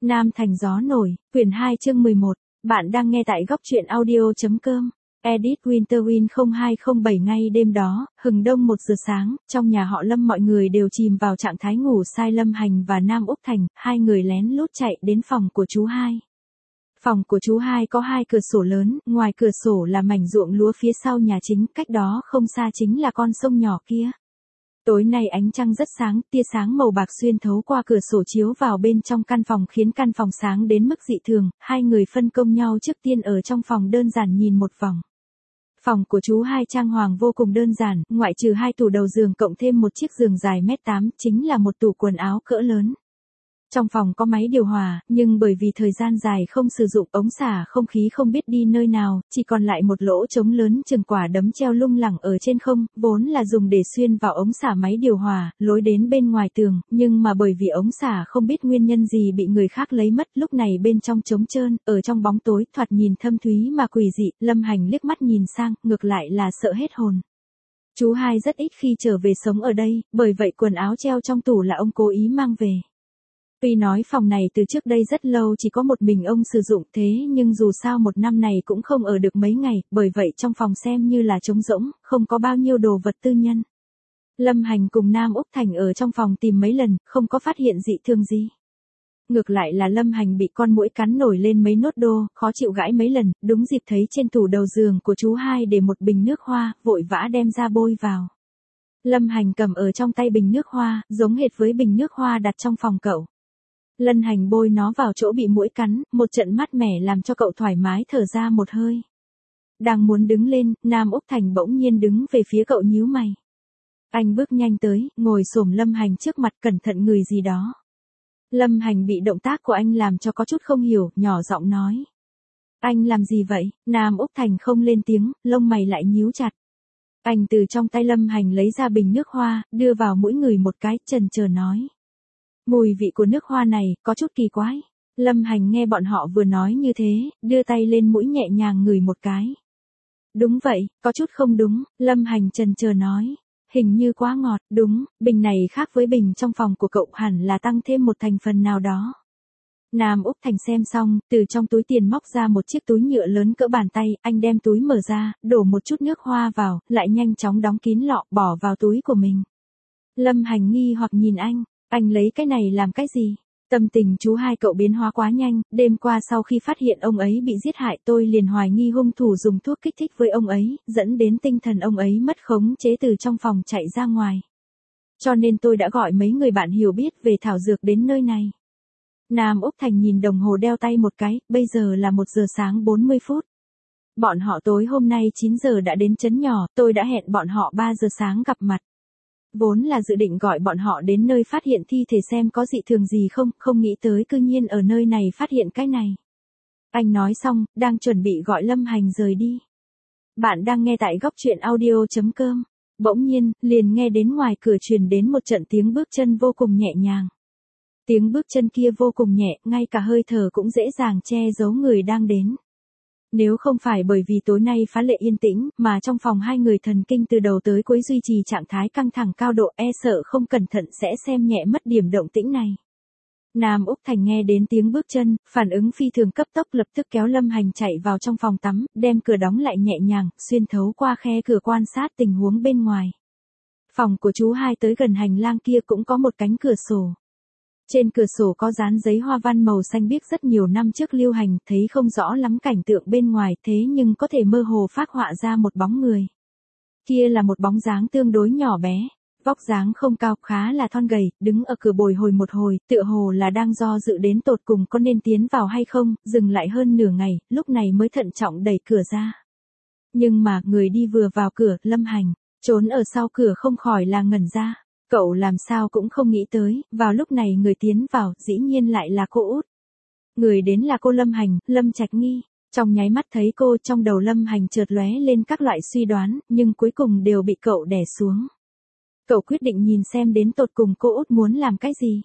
Nam Thành Gió Nổi, quyển 2 chương 11. Bạn đang nghe tại góc truyện audio.com. Edit Winterwind 0207. Ngay đêm đó, hừng đông 1 giờ sáng, trong nhà họ Lâm mọi người đều chìm vào trạng thái ngủ say. Lâm Hành và Nam Úc Thành, hai người lén lút chạy đến phòng của chú hai. Phòng của chú hai có 2 cửa sổ lớn, ngoài cửa sổ là mảnh ruộng lúa phía sau nhà chính, cách đó không xa chính là con sông nhỏ kia. Tối nay ánh trăng rất sáng, tia sáng màu bạc xuyên thấu qua cửa sổ chiếu vào bên trong căn phòng khiến căn phòng sáng đến mức dị thường. Hai người phân công nhau trước tiên ở trong phòng đơn giản nhìn một vòng. Phòng của chú hai trang hoàng vô cùng đơn giản, ngoại trừ 2 tủ đầu giường cộng thêm một chiếc giường dài 1m8, chính là một tủ quần áo cỡ lớn. Trong phòng có máy điều hòa, nhưng bởi vì thời gian dài không sử dụng, ống xả không khí không biết đi nơi nào, chỉ còn lại một lỗ trống lớn chừng quả đấm treo lung lẳng ở trên không, vốn là dùng để xuyên vào ống xả máy điều hòa, lối đến bên ngoài tường, nhưng mà bởi vì ống xả không biết nguyên nhân gì bị người khác lấy mất, lúc này bên trong trống trơn, ở trong bóng tối, thoạt nhìn thâm thúy mà quỷ dị. Lâm Hành liếc mắt nhìn sang, ngược lại là sợ hết hồn. Chú hai rất ít khi trở về sống ở đây, bởi vậy quần áo treo trong tủ là ông cố ý mang về. Tuy nói phòng này từ trước đây rất lâu chỉ có một mình ông sử dụng, thế nhưng dù sao một năm này cũng không ở được mấy ngày, bởi vậy trong phòng xem như là trống rỗng, không có bao nhiêu đồ vật tư nhân. Lâm Hành cùng Nam Úc Thành ở trong phòng tìm mấy lần, không có phát hiện dị thường gì. Ngược lại là Lâm Hành bị con muỗi cắn nổi lên mấy nốt đô, khó chịu gãi mấy lần, đúng dịp thấy trên tủ đầu giường của chú hai để một bình nước hoa, vội vã đem ra bôi vào. Lâm Hành cầm ở trong tay bình nước hoa, giống hệt với bình nước hoa đặt trong phòng cậu. Lâm Hành bôi nó vào chỗ bị muỗi cắn, một trận mát mẻ làm cho cậu thoải mái thở ra một hơi. Đang muốn đứng lên, Nam Úc Thành bỗng nhiên đứng về phía cậu nhíu mày. Anh bước nhanh tới, ngồi xổm Lâm Hành trước mặt cẩn thận ngửi gì đó. Lâm Hành bị động tác của anh làm cho có chút không hiểu, nhỏ giọng nói. Anh làm gì vậy? Nam Úc Thành không lên tiếng, lông mày lại nhíu chặt. Anh từ trong tay Lâm Hành lấy ra bình nước hoa, đưa vào mũi người một cái, chần chờ nói. Mùi vị của nước hoa này, có chút kỳ quái. Lâm Hành nghe bọn họ vừa nói như thế, đưa tay lên mũi nhẹ nhàng ngửi một cái. Đúng vậy, có chút không đúng, Lâm Hành chần chờ nói. Hình như quá ngọt, đúng, bình này khác với bình trong phòng của cậu, hẳn là tăng thêm một thành phần nào đó. Nam Úc Thành xem xong, từ trong túi tiền móc ra một chiếc túi nhựa lớn cỡ bàn tay, anh đem túi mở ra, đổ một chút nước hoa vào, lại nhanh chóng đóng kín lọ, bỏ vào túi của mình. Lâm Hành nghi hoặc nhìn anh lấy cái này làm cái gì? Tâm tình chú hai cậu biến hóa quá nhanh, đêm qua sau khi phát hiện ông ấy bị giết hại tôi liền hoài nghi hung thủ dùng thuốc kích thích với ông ấy, dẫn đến tinh thần ông ấy mất khống chế từ trong phòng chạy ra ngoài. Cho nên tôi đã gọi mấy người bạn hiểu biết về thảo dược đến nơi này. Nam Úc Thành nhìn đồng hồ đeo tay một cái, bây giờ là 1 giờ sáng 40 phút. Bọn họ tối hôm nay 9 giờ đã đến trấn nhỏ, tôi đã hẹn bọn họ 3 giờ sáng gặp mặt. Vốn là dự định gọi bọn họ đến nơi phát hiện thi thể xem có dị thường gì không nghĩ tới cư nhiên ở nơi này phát hiện cái này. Anh nói xong, đang chuẩn bị gọi Lâm Hành rời đi. Bạn đang nghe tại góc truyện audio.com. Bỗng nhiên, liền nghe đến ngoài cửa truyền đến một trận tiếng bước chân vô cùng nhẹ nhàng. Tiếng bước chân kia vô cùng nhẹ, ngay cả hơi thở cũng dễ dàng che giấu người đang đến. Nếu không phải bởi vì tối nay phá lệ yên tĩnh, mà trong phòng hai người thần kinh từ đầu tới cuối duy trì trạng thái căng thẳng cao độ, e sợ không cẩn thận sẽ xem nhẹ mất điểm động tĩnh này. Nam Úc Thành nghe đến tiếng bước chân, phản ứng phi thường cấp tốc, lập tức kéo Lâm Hành chạy vào trong phòng tắm, đem cửa đóng lại nhẹ nhàng, xuyên thấu qua khe cửa quan sát tình huống bên ngoài. Phòng của chú hai tới gần hành lang kia cũng có một cánh cửa sổ. Trên cửa sổ có dán giấy hoa văn màu xanh biếc rất nhiều năm trước lưu hành, thấy không rõ lắm cảnh tượng bên ngoài, thế nhưng có thể mơ hồ phác họa ra một bóng người. Kia là một bóng dáng tương đối nhỏ bé, vóc dáng không cao, khá là thon gầy, đứng ở cửa bồi hồi một hồi, tựa hồ là đang do dự đến tột cùng có nên tiến vào hay không, dừng lại hơn nửa ngày, lúc này mới thận trọng đẩy cửa ra. Nhưng mà, người đi vừa vào cửa, Lâm Hành, trốn ở sau cửa không khỏi là ngẩn ra. Cậu làm sao cũng không nghĩ tới, vào lúc này người tiến vào, dĩ nhiên lại là cô út. Người đến là cô Lâm Hành, Lâm Trạch Nghi. Trong nháy mắt thấy cô, trong đầu Lâm Hành chợt lóe lên các loại suy đoán, nhưng cuối cùng đều bị cậu đè xuống. Cậu quyết định nhìn xem đến tột cùng cô út muốn làm cái gì.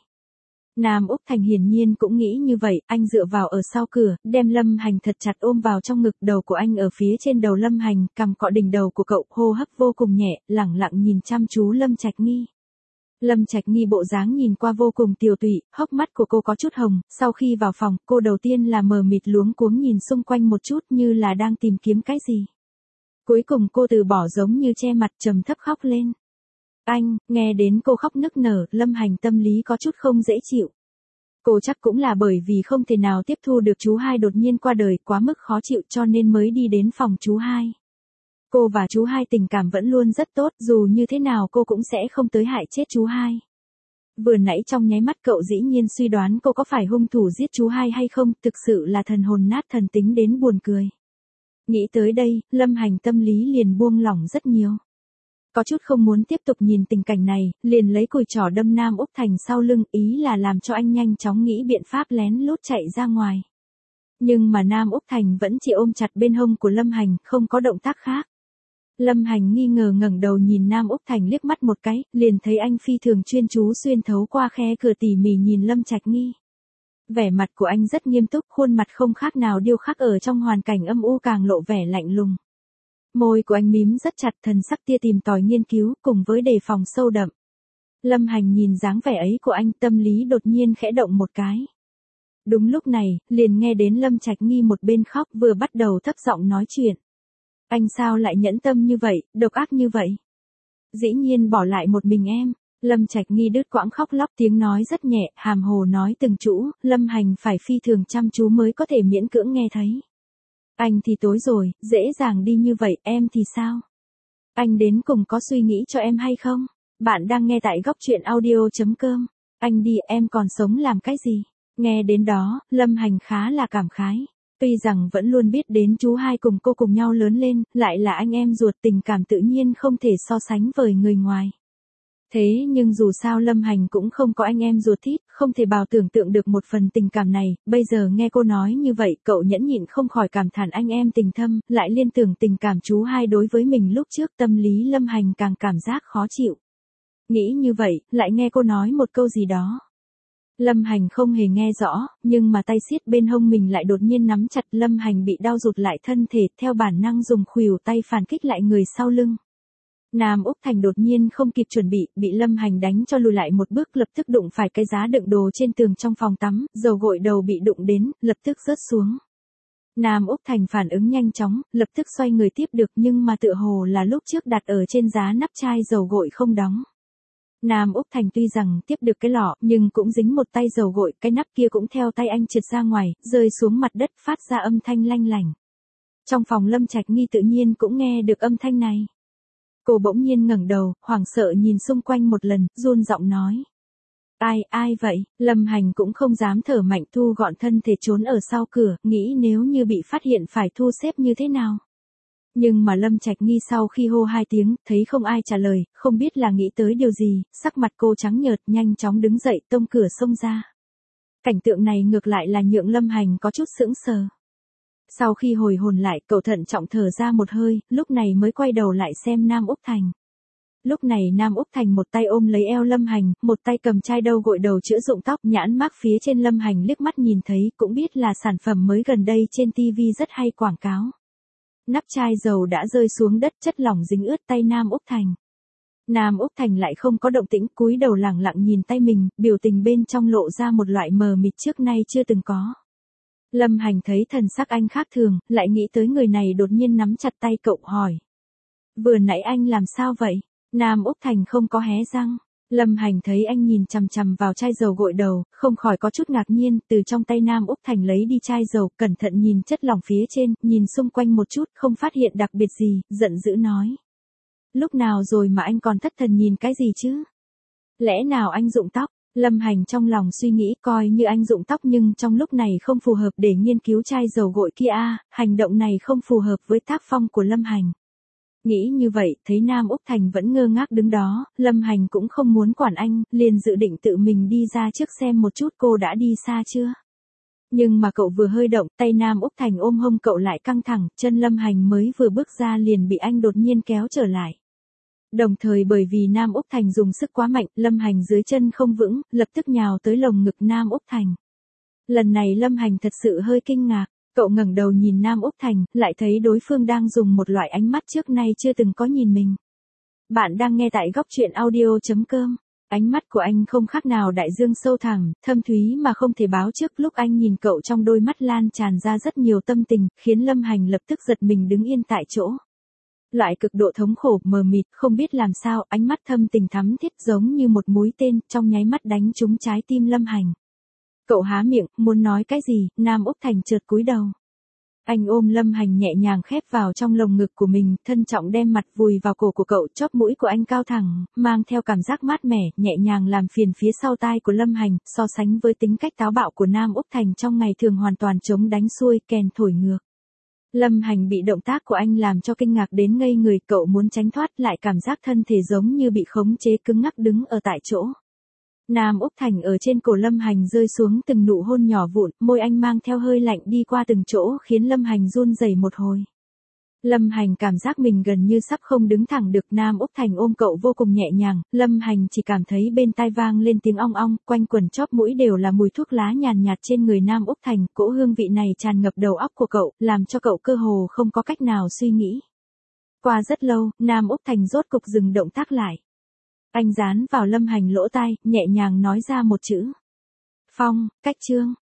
Nam Úc Thành hiển nhiên cũng nghĩ như vậy, anh dựa vào ở sau cửa, đem Lâm Hành thật chặt ôm vào trong ngực, đầu của anh ở phía trên đầu Lâm Hành, cằm cọ đỉnh đầu của cậu, hô hấp vô cùng nhẹ, lẳng lặng nhìn chăm chú Lâm Trạch Nghi. Lâm Trạch Nghi bộ dáng nhìn qua vô cùng tiều tụy, hốc mắt của cô có chút hồng, sau khi vào phòng, cô đầu tiên là mờ mịt luống cuống nhìn xung quanh một chút như là đang tìm kiếm cái gì. Cuối cùng cô từ bỏ giống như che mặt trầm thấp khóc lên. Anh, nghe đến cô khóc nức nở, Lâm Hành tâm lý có chút không dễ chịu. Cô chắc cũng là bởi vì không thể nào tiếp thu được chú hai đột nhiên qua đời quá mức khó chịu cho nên mới đi đến phòng chú hai. Cô và chú hai tình cảm vẫn luôn rất tốt, dù như thế nào cô cũng sẽ không tới hại chết chú hai. Vừa nãy trong nháy mắt cậu dĩ nhiên suy đoán cô có phải hung thủ giết chú hai hay không, thực sự là thần hồn nát thần tính đến buồn cười. Nghĩ tới đây, Lâm Hành tâm lý liền buông lỏng rất nhiều. Có chút không muốn tiếp tục nhìn tình cảnh này, liền lấy cùi trỏ đâm Nam Úc Thành sau lưng, ý là làm cho anh nhanh chóng nghĩ biện pháp lén lút chạy ra ngoài. Nhưng mà Nam Úc Thành vẫn chỉ ôm chặt bên hông của Lâm Hành, không có động tác khác. Lâm Hành nghi ngờ ngẩng đầu nhìn Nam Úc Thành liếc mắt một cái, liền thấy anh phi thường chuyên chú xuyên thấu qua khe cửa tỉ mỉ nhìn Lâm Trạch Nghi. Vẻ mặt của anh rất nghiêm túc, khuôn mặt không khác nào điêu khắc ở trong hoàn cảnh âm u càng lộ vẻ lạnh lùng. Môi của anh mím rất chặt, thần sắc tia tìm tòi nghiên cứu, cùng với đề phòng sâu đậm. Lâm Hành nhìn dáng vẻ ấy của anh, tâm lý đột nhiên khẽ động một cái. Đúng lúc này, liền nghe đến Lâm Trạch Nghi một bên khóc vừa bắt đầu thấp giọng nói chuyện. Anh sao lại nhẫn tâm như vậy, độc ác như vậy? Dĩ nhiên bỏ lại một mình em. Lâm Trạch Nghi đứt quãng khóc lóc, tiếng nói rất nhẹ, hàm hồ nói từng chữ, Lâm Hành phải phi thường chăm chú mới có thể miễn cưỡng nghe thấy. Anh thì tối rồi, dễ dàng đi như vậy, em thì sao? Anh đến cùng có suy nghĩ cho em hay không? Bạn đang nghe tại góc truyện audio.com. Anh đi, em còn sống làm cái gì? Nghe đến đó, Lâm Hành khá là cảm khái. Tuy rằng vẫn luôn biết đến chú hai cùng cô cùng nhau lớn lên, lại là anh em ruột, tình cảm tự nhiên không thể so sánh với người ngoài. Thế nhưng dù sao Lâm Hành cũng không có anh em ruột thít, không thể bào tưởng tượng được một phần tình cảm này, bây giờ nghe cô nói như vậy, cậu nhẫn nhịn không khỏi cảm thán anh em tình thâm, lại liên tưởng tình cảm chú hai đối với mình lúc trước, tâm lý Lâm Hành càng cảm giác khó chịu. Nghĩ như vậy, lại nghe cô nói một câu gì đó. Lâm Hành không hề nghe rõ, nhưng mà tay siết bên hông mình lại đột nhiên nắm chặt, Lâm Hành bị đau rụt lại thân thể, theo bản năng dùng khuỷu tay phản kích lại người sau lưng. Nam Úc Thành đột nhiên không kịp chuẩn bị Lâm Hành đánh cho lùi lại một bước, lập tức đụng phải cái giá đựng đồ trên tường trong phòng tắm, dầu gội đầu bị đụng đến, lập tức rớt xuống. Nam Úc Thành phản ứng nhanh chóng, lập tức xoay người tiếp được, nhưng mà tựa hồ là lúc trước đặt ở trên giá nắp chai dầu gội không đóng. Nam Úc Thành tuy rằng tiếp được cái lọ, nhưng cũng dính một tay dầu gội, cái nắp kia cũng theo tay anh trượt ra ngoài, rơi xuống mặt đất, phát ra âm thanh lanh lảnh. Trong phòng Lâm Trạch Nghi tự nhiên cũng nghe được âm thanh này. Cô bỗng nhiên ngẩng đầu, hoảng sợ nhìn xung quanh một lần, run giọng nói. Ai vậy? Lâm Hành cũng không dám thở mạnh, thu gọn thân thể trốn ở sau cửa, nghĩ nếu như bị phát hiện phải thu xếp như thế nào. Nhưng mà Lâm Trạch Nghi sau khi hô hai tiếng, thấy không ai trả lời, không biết là nghĩ tới điều gì, sắc mặt cô trắng nhợt, nhanh chóng đứng dậy tông cửa xông ra. Cảnh tượng này ngược lại là nhượng Lâm Hành có chút sững sờ. Sau khi hồi hồn lại, cậu thận trọng thở ra một hơi, lúc này mới quay đầu lại xem Nam Úc Thành. Lúc này Nam Úc Thành một tay ôm lấy eo Lâm Hành, một tay cầm chai đâu gội đầu chữa rụng tóc, nhãn mác phía trên Lâm Hành liếc mắt nhìn thấy, cũng biết là sản phẩm mới gần đây trên TV rất hay quảng cáo. Nắp chai dầu đã rơi xuống đất, chất lỏng dính ướt tay Nam Úc Thành. Nam Úc Thành lại không có động tĩnh, cúi đầu lẳng lặng nhìn tay mình, biểu tình bên trong lộ ra một loại mờ mịt trước nay chưa từng có. Lâm Hành thấy thần sắc anh khác thường, lại nghĩ tới người này đột nhiên nắm chặt tay cậu hỏi. Vừa nãy anh làm sao vậy? Nam Úc Thành không có hé răng. Lâm Hành thấy anh nhìn chằm chằm vào chai dầu gội đầu, không khỏi có chút ngạc nhiên, từ trong tay Nam Úc Thành lấy đi chai dầu, cẩn thận nhìn chất lỏng phía trên, nhìn xung quanh một chút, không phát hiện đặc biệt gì, giận dữ nói. Lúc nào rồi mà anh còn thất thần nhìn cái gì chứ? Lẽ nào anh rụng tóc? Lâm Hành trong lòng suy nghĩ, coi như anh rụng tóc nhưng trong lúc này không phù hợp để nghiên cứu chai dầu gội kia hành động này không phù hợp với tác phong của Lâm Hành. Nghĩ như vậy, thấy Nam Úc Thành vẫn ngơ ngác đứng đó, Lâm Hành cũng không muốn quản anh, liền dự định tự mình đi ra trước xem một chút cô đã đi xa chưa. Nhưng mà cậu vừa hơi động, tay Nam Úc Thành ôm hông cậu lại căng thẳng, chân Lâm Hành mới vừa bước ra liền bị anh đột nhiên kéo trở lại. Đồng thời bởi vì Nam Úc Thành dùng sức quá mạnh, Lâm Hành dưới chân không vững, lập tức nhào tới lồng ngực Nam Úc Thành. Lần này Lâm Hành thật sự hơi kinh ngạc, cậu ngẩng đầu nhìn Nam Úc Thành, lại thấy đối phương đang dùng một loại ánh mắt trước nay chưa từng có nhìn mình. Bạn đang nghe tại góc truyện audio.com. Ánh mắt của anh không khác nào đại dương sâu thẳm, thâm thúy mà không thể báo trước. Lúc anh nhìn cậu trong đôi mắt lan tràn ra rất nhiều tâm tình, khiến Lâm Hành lập tức giật mình đứng yên tại chỗ. Loại cực độ thống khổ, mờ mịt, không biết làm sao, ánh mắt thâm tình thắm thiết giống như một mũi tên, trong nháy mắt đánh trúng trái tim Lâm Hành. Cậu há miệng, muốn nói cái gì, Nam Úc Thành chợt cúi đầu. Anh ôm Lâm Hành nhẹ nhàng khép vào trong lồng ngực của mình, thân trọng đem mặt vùi vào cổ của cậu, chóp mũi của anh cao thẳng, mang theo cảm giác mát mẻ, nhẹ nhàng làm phiền phía sau tai của Lâm Hành, so sánh với tính cách táo bạo của Nam Úc Thành trong ngày thường hoàn toàn chống đánh xuôi, kèn thổi ngược. Lâm Hành bị động tác của anh làm cho kinh ngạc đến ngây người, cậu muốn tránh thoát lại cảm giác thân thể giống như bị khống chế cứng ngắc đứng ở tại chỗ. Nam Úc Thành ở trên cổ Lâm Hành rơi xuống từng nụ hôn nhỏ vụn, môi anh mang theo hơi lạnh đi qua từng chỗ khiến Lâm Hành run rẩy một hồi. Lâm Hành cảm giác mình gần như sắp không đứng thẳng được. Nam Úc Thành ôm cậu vô cùng nhẹ nhàng, Lâm Hành chỉ cảm thấy bên tai vang lên tiếng ong ong, quanh quẩn chóp mũi đều là mùi thuốc lá nhàn nhạt trên người Nam Úc Thành, cỗ hương vị này tràn ngập đầu óc của cậu, làm cho cậu cơ hồ không có cách nào suy nghĩ. Qua rất lâu, Nam Úc Thành rốt cục dừng động tác lại. Anh dán vào Lâm Hành lỗ tai, nhẹ nhàng nói ra một chữ. Phong, cách Trương.